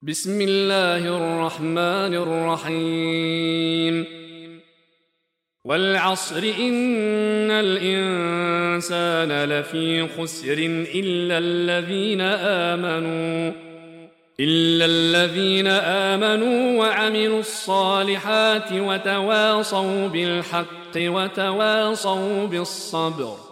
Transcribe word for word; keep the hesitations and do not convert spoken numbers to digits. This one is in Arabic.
بسم الله الرحمن الرحيم والعصر إن الإنسان لفي خسر إلا الذين آمنوا إلا الذين آمنوا وعملوا الصالحات وتواصوا بالحق وتواصوا بالصبر